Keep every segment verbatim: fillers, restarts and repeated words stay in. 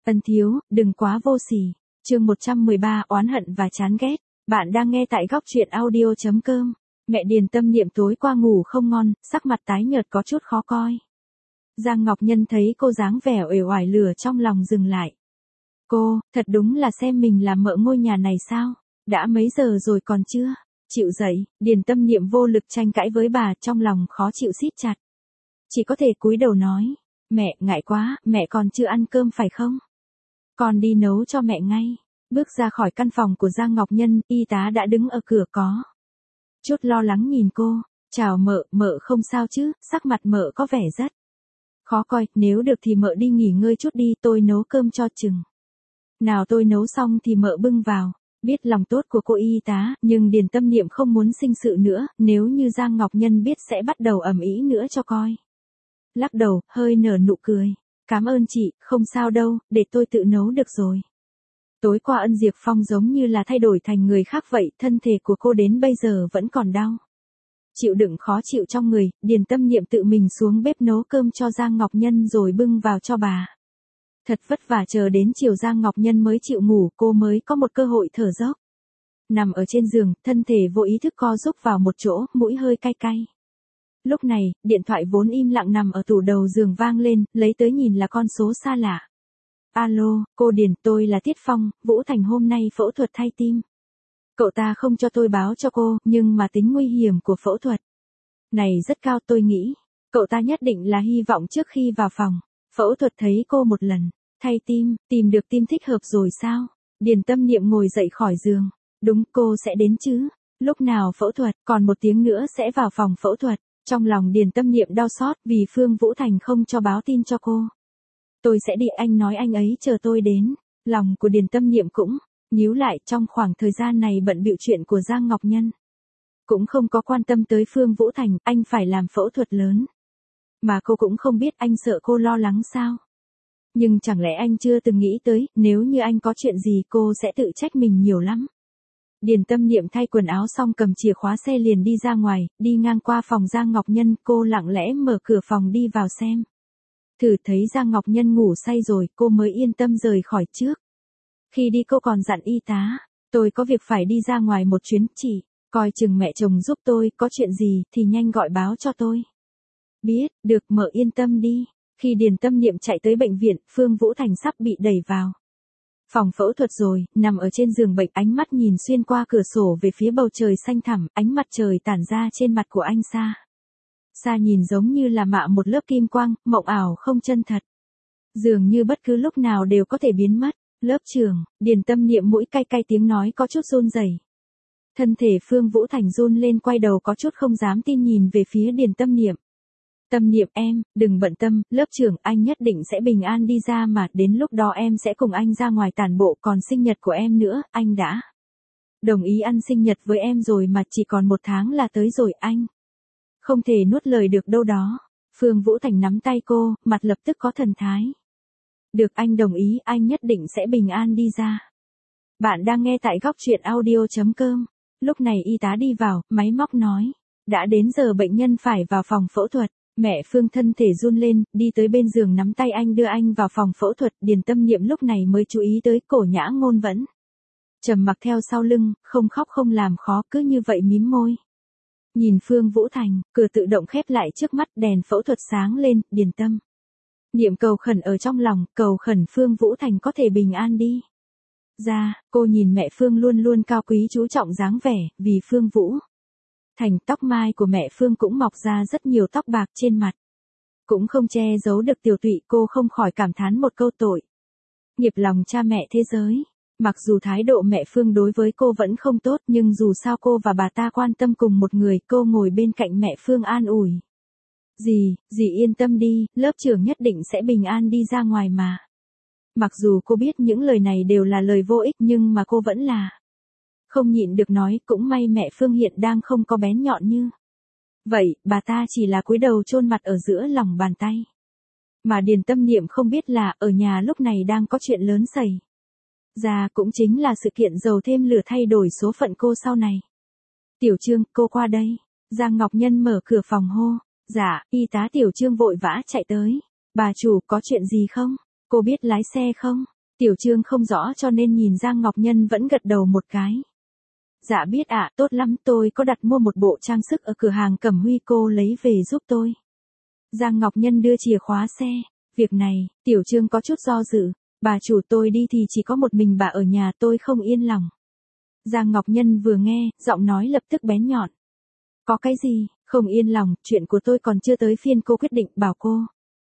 Ân thiếu, đừng quá vô sỉ. Chương một trăm mười ba oán hận và chán ghét. Bạn đang nghe tại góc truyện audio chấm com. Mẹ Điền Tâm Niệm tối qua ngủ không ngon, sắc mặt tái nhợt có chút khó coi. Giang Ngọc Nhân thấy cô dáng vẻ uể oải lửa trong lòng dừng lại. Cô, thật đúng là xem mình là mợ ngôi nhà này sao? Đã mấy giờ rồi còn chưa? Chịu dậy, Điền Tâm Niệm vô lực tranh cãi với bà, trong lòng khó chịu siết chặt. Chỉ có thể cúi đầu nói, mẹ, ngại quá, mẹ còn chưa ăn cơm phải không? Con đi nấu cho mẹ ngay. Bước ra khỏi căn phòng của Giang Ngọc Nhân, y tá đã đứng ở cửa có chút lo lắng nhìn cô. Chào mợ, mợ không sao chứ? Sắc mặt mợ có vẻ rất khó coi, nếu được thì mợ đi nghỉ ngơi chút đi, tôi nấu cơm cho chừng. Nào tôi nấu xong thì mợ bưng vào. Biết lòng tốt của cô y tá, nhưng Điền Tâm Niệm không muốn sinh sự nữa, nếu như Giang Ngọc Nhân biết sẽ bắt đầu ầm ĩ nữa cho coi. Lắc đầu, hơi nở nụ cười. Cảm ơn chị, không sao đâu, để tôi tự nấu được rồi. Tối qua Ân Diệp Phong giống như là thay đổi thành người khác vậy, thân thể của cô đến bây giờ vẫn còn đau. Chịu đựng khó chịu trong người, Điền Tâm Niệm tự mình xuống bếp nấu cơm cho Giang Ngọc Nhân rồi bưng vào cho bà. Thật vất vả chờ đến chiều Giang Ngọc Nhân mới chịu ngủ, cô mới có một cơ hội thở dốc. Nằm ở trên giường, thân thể vô ý thức co rúc vào một chỗ, mũi hơi cay cay. Lúc này, điện thoại vốn im lặng nằm ở tủ đầu giường vang lên, lấy tới nhìn là con số xa lạ. Alo, cô Điền, tôi là Tiết Phong, Vũ Thành hôm nay phẫu thuật thay tim. Cậu ta không cho tôi báo cho cô, nhưng mà tính nguy hiểm của phẫu thuật này rất cao, tôi nghĩ. Cậu ta nhất định là hy vọng trước khi vào phòng phẫu thuật thấy cô một lần. Thay tim, tìm được tim thích hợp rồi sao? Điền Tâm Niệm ngồi dậy khỏi giường. Đúng, cô sẽ đến chứ? Lúc nào phẫu thuật, còn một tiếng nữa sẽ vào phòng phẫu thuật. Trong lòng Điền Tâm Niệm đau xót vì Phương Vũ Thành không cho báo tin cho cô. Tôi sẽ đi, anh nói anh ấy chờ tôi đến. Lòng của Điền Tâm Niệm cũng nhíu lại, trong khoảng thời gian này bận bịu chuyện của Giang Ngọc Nhân. Cũng không có quan tâm tới Phương Vũ Thành, anh phải làm phẫu thuật lớn. Mà cô cũng không biết anh sợ cô lo lắng sao. Nhưng chẳng lẽ anh chưa từng nghĩ tới, nếu như anh có chuyện gì cô sẽ tự trách mình nhiều lắm. Điền Tâm Niệm thay quần áo xong cầm chìa khóa xe liền đi ra ngoài, đi ngang qua phòng Giang Ngọc Nhân, cô lặng lẽ mở cửa phòng đi vào xem. Thử thấy Giang Ngọc Nhân ngủ say rồi, cô mới yên tâm rời khỏi trước. Khi đi cô còn dặn y tá, tôi có việc phải đi ra ngoài một chuyến, chỉ coi chừng mẹ chồng giúp tôi, có chuyện gì thì nhanh gọi báo cho tôi. Biết, được, mợ yên tâm đi. Khi Điền Tâm Niệm chạy tới bệnh viện, Phương Vũ Thành sắp bị đẩy vào phòng phẫu thuật rồi, nằm ở trên giường bệnh, ánh mắt nhìn xuyên qua cửa sổ về phía bầu trời xanh thẳm, ánh mặt trời tản ra trên mặt của anh xa. Xa nhìn giống như là mạ một lớp kim quang, mộng ảo không chân thật. Dường như bất cứ lúc nào đều có thể biến mất. Lớp trưởng, Điền Tâm Niệm mũi cay cay, tiếng nói có chút run rẩy. Thân thể Phương Vũ Thành run lên, quay đầu có chút không dám tin nhìn về phía Điền Tâm Niệm. Tâm Niệm em, đừng bận tâm, lớp trưởng, anh nhất định sẽ bình an đi ra mà, đến lúc đó em sẽ cùng anh ra ngoài tản bộ, còn sinh nhật của em nữa, anh đã đồng ý ăn sinh nhật với em rồi mà, chỉ còn một tháng là tới rồi, anh không thể nuốt lời được đâu đó. Phương Vũ Thành nắm tay cô, mặt lập tức có thần thái. Được, anh đồng ý, anh nhất định sẽ bình an đi ra. Bạn đang nghe tại góc truyện audio chấm com. Lúc này y tá đi vào, máy móc nói. Đã đến giờ bệnh nhân phải vào phòng phẫu thuật. Mẹ Phương thân thể run lên, đi tới bên giường nắm tay anh đưa anh vào phòng phẫu thuật. Điền Tâm Niệm lúc này mới chú ý tới cổ Nhã Ngôn vẫn trầm mặc theo sau lưng, không khóc không làm khó, cứ như vậy mím môi. Nhìn Phương Vũ Thành, cửa tự động khép lại trước mắt, đèn phẫu thuật sáng lên, Điền Tâm Niệm cầu khẩn ở trong lòng, cầu khẩn Phương Vũ Thành có thể bình an đi ra. Cô nhìn mẹ Phương luôn luôn cao quý chú trọng dáng vẻ, vì Phương Vũ Thành, tóc mai của mẹ Phương cũng mọc ra rất nhiều tóc bạc trên mặt. Cũng không che giấu được tiểu tụy, cô không khỏi cảm thán một câu tội nghiệp lòng cha mẹ thế giới. Mặc dù thái độ mẹ Phương đối với cô vẫn không tốt, nhưng dù sao cô và bà ta quan tâm cùng một người, cô ngồi bên cạnh mẹ Phương an ủi. Dì, dì yên tâm đi, lớp trưởng nhất định sẽ bình an đi ra ngoài mà. Mặc dù cô biết những lời này đều là lời vô ích, nhưng mà cô vẫn là không nhịn được nói, cũng may mẹ Phương hiện đang không có bén nhọn như vậy, bà ta chỉ là cúi đầu chôn mặt ở giữa lòng bàn tay. Mà Điền Tâm Niệm không biết là, ở nhà lúc này đang có chuyện lớn xảy ra, cũng chính là sự kiện dầu thêm lửa thay đổi số phận cô sau này. Tiểu Trương, cô qua đây. Giang Ngọc Nhân mở cửa phòng hô. Dạ, y tá Tiểu Trương vội vã chạy tới. Bà chủ, có chuyện gì không? Cô biết lái xe không? Tiểu Trương không rõ cho nên nhìn Giang Ngọc Nhân vẫn gật đầu một cái. Dạ biết ạ, tốt lắm, tôi có đặt mua một bộ trang sức ở cửa hàng Cẩm Huy, cô lấy về giúp tôi. Giang Ngọc Nhân đưa chìa khóa xe. Việc này, Tiểu Trương có chút do dự. Bà chủ, tôi đi thì chỉ có một mình bà ở nhà, tôi không yên lòng. Giang Ngọc Nhân vừa nghe, giọng nói lập tức bén nhọn. Có cái gì, không yên lòng, chuyện của tôi còn chưa tới phiên cô quyết định, bảo cô.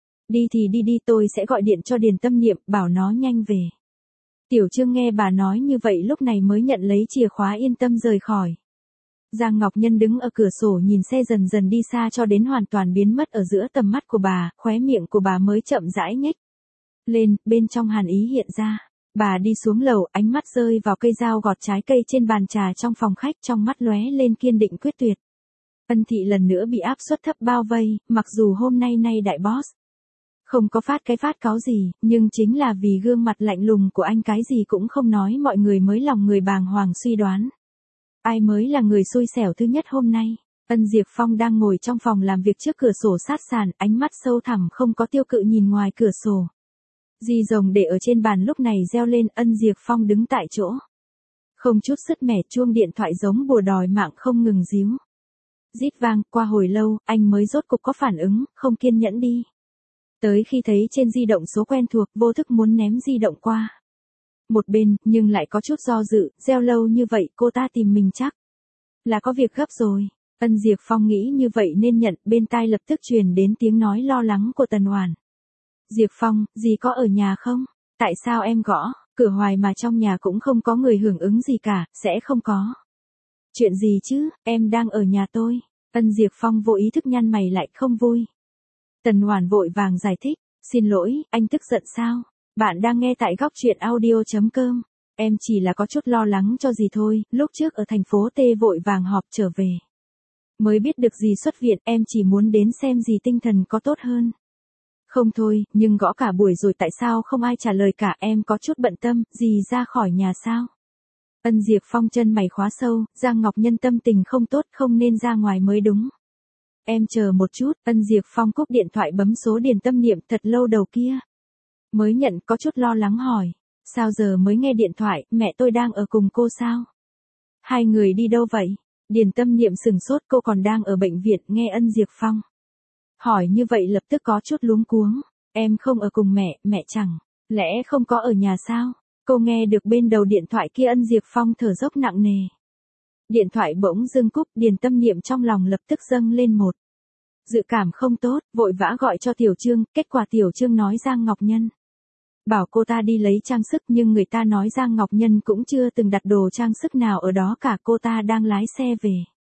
Đi thì đi đi, tôi sẽ gọi điện cho Điền Tâm Niệm, bảo nó nhanh về. Tiểu Trương nghe bà nói như vậy lúc này mới nhận lấy chìa khóa yên tâm rời khỏi. Giang Ngọc Nhân đứng ở cửa sổ nhìn xe dần dần đi xa cho đến hoàn toàn biến mất ở giữa tầm mắt của bà, khóe miệng của bà mới chậm rãi nhếch lên, bên trong hàn ý hiện ra. Bà đi xuống lầu, ánh mắt rơi vào cây dao gọt trái cây trên bàn trà trong phòng khách, trong mắt lóe lên kiên định quyết tuyệt. Ân Thị lần nữa bị áp suất thấp bao vây, mặc dù hôm nay nay đại boss không có phát cái phát cáo gì, nhưng chính là vì gương mặt lạnh lùng của anh cái gì cũng không nói, mọi người mới lòng người bàng hoàng suy đoán. Ai mới là người xui xẻo thứ nhất hôm nay? Ân Diệp Phong đang ngồi trong phòng làm việc trước cửa sổ sát sàn, ánh mắt sâu thẳm không có tiêu cự nhìn ngoài cửa sổ. Di rồng để ở trên bàn lúc này reo lên, Ân Diệp Phong đứng tại chỗ. Không chút sứt mẻ, chuông điện thoại giống bùa đòi mạng không ngừng ríu. Rít vang, qua hồi lâu, anh mới rốt cục có phản ứng, không kiên nhẫn đi. Tới khi thấy trên di động số quen thuộc, vô thức muốn ném di động qua một bên, nhưng lại có chút do dự, reo lâu như vậy, cô ta tìm mình chắc là có việc gấp rồi. Ân Diệp Phong nghĩ như vậy nên nhận, bên tai lập tức truyền đến tiếng nói lo lắng của Tần Oản. Diệp Phong, dì có ở nhà không? Tại sao em gõ, cửa hoài mà trong nhà cũng không có người hưởng ứng gì cả, sẽ không có. Chuyện gì chứ, em đang ở nhà tôi. Ân Diệp Phong vô ý thức nhăn mày lại, không vui. Tần Oản vội vàng giải thích, xin lỗi, anh tức giận sao? Bạn đang nghe tại góc truyện audio chấm com. Em chỉ là có chút lo lắng cho dì thôi, lúc trước ở thành phố T vội vàng họp trở về. Mới biết được dì xuất viện, em chỉ muốn đến xem dì tinh thần có tốt hơn. Không thôi, nhưng gõ cả buổi rồi tại sao không ai trả lời cả, em có chút bận tâm, dì ra khỏi nhà sao? Ân Diệp Phong chân mày khóa sâu, Giang Ngọc Nhân tâm tình không tốt, không nên ra ngoài mới đúng. Em chờ một chút, Ân Diệp Phong cúp điện thoại bấm số Điền Tâm Niệm, thật lâu đầu kia. Mới nhận, có chút lo lắng hỏi. Sao giờ mới nghe điện thoại, mẹ tôi đang ở cùng cô sao? Hai người đi đâu vậy? Điền Tâm Niệm sừng sốt, cô còn đang ở bệnh viện, nghe Ân Diệp Phong hỏi như vậy lập tức có chút luống cuống. Em không ở cùng mẹ, mẹ chẳng lẽ không có ở nhà sao? Cô nghe được bên đầu điện thoại kia Ân Diệp Phong thở dốc nặng nề. Điện thoại bỗng dưng cúp, Điền Tâm Niệm trong lòng lập tức dâng lên một dự cảm không tốt, vội vã gọi cho Tiểu Trương, kết quả Tiểu Trương nói Giang Ngọc Nhân bảo cô ta đi lấy trang sức, nhưng người ta nói Giang Ngọc Nhân cũng chưa từng đặt đồ trang sức nào ở đó cả, cô ta đang lái xe về.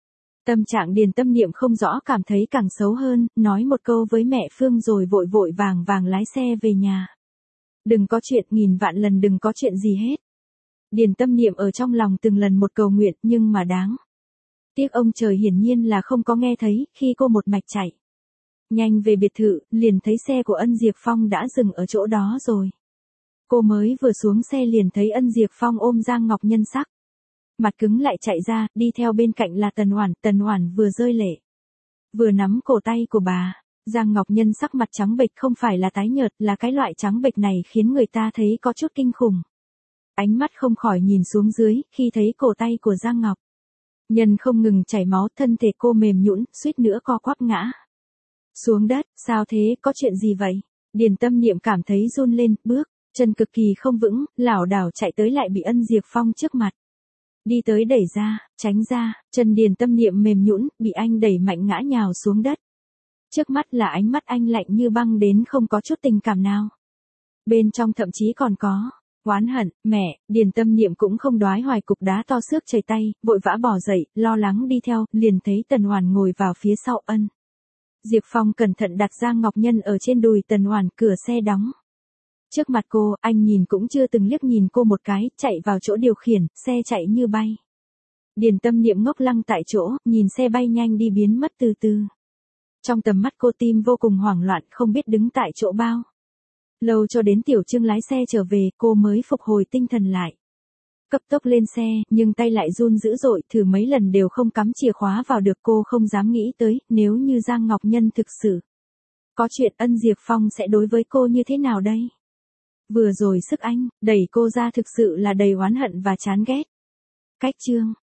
Tâm trạng Điền Tâm Niệm không rõ, cảm thấy càng xấu hơn, nói một câu với mẹ Phương rồi vội vội vàng vàng lái xe về nhà. Đừng có chuyện, nghìn vạn lần đừng có chuyện gì hết. Điền Tâm Niệm ở trong lòng từng lần một cầu nguyện, nhưng mà đáng tiếc ông trời hiển nhiên là không có nghe thấy, khi cô một mạch chạy nhanh về biệt thự, liền thấy xe của Ân Diệp Phong đã dừng ở chỗ đó rồi. Cô mới vừa xuống xe liền thấy Ân Diệp Phong ôm Giang Ngọc Nhân sắc mặt cứng lại chạy ra, đi theo bên cạnh là Tần Oản, Tần Oản vừa rơi lệ, vừa nắm cổ tay của bà. Giang Ngọc Nhân sắc mặt trắng bệch, không phải là tái nhợt, là cái loại trắng bệch này khiến người ta thấy có chút kinh khủng. Ánh mắt không khỏi nhìn xuống dưới, khi thấy cổ tay của Giang Ngọc Nhân không ngừng chảy máu, thân thể cô mềm nhũn, suýt nữa co quắp ngã xuống đất. Sao thế, có chuyện gì vậy? Điền Tâm Niệm cảm thấy run lên, bước chân cực kỳ không vững, lảo đảo chạy tới lại bị Ân Diệp Phong trước mặt đi tới đẩy ra, tránh ra, chân Điền Tâm Niệm mềm nhũn, bị anh đẩy mạnh ngã nhào xuống đất. Trước mắt là ánh mắt anh lạnh như băng đến không có chút tình cảm nào. Bên trong thậm chí còn có oán hận. Mẹ, Điền Tâm Niệm cũng không đoái hoài, cục đá to xước chảy tay, vội vã bỏ dậy, lo lắng đi theo, liền thấy Tần Oản ngồi vào phía sau Ân Diệp Phong cẩn thận đặt Giang Ngọc Nhân ở trên đùi Tần Oản, cửa xe đóng trước mặt cô, anh nhìn cũng chưa từng liếc nhìn cô một cái, chạy vào chỗ điều khiển, xe chạy như bay. Điền Tâm Niệm ngốc lăng tại chỗ, nhìn xe bay nhanh đi biến mất từ từ. Trong tầm mắt cô, tim vô cùng hoảng loạn, không biết đứng tại chỗ bao lâu cho đến Tiểu Trương lái xe trở về, cô mới phục hồi tinh thần lại. Cấp tốc lên xe, nhưng tay lại run dữ dội, thử mấy lần đều không cắm chìa khóa vào được. Cô không dám nghĩ tới, nếu như Giang Ngọc Nhân thực sự có chuyện, Ân Diệp Phong sẽ đối với cô như thế nào đây? Vừa rồi sức anh, đẩy cô ra thực sự là đầy oán hận và chán ghét. Cách chương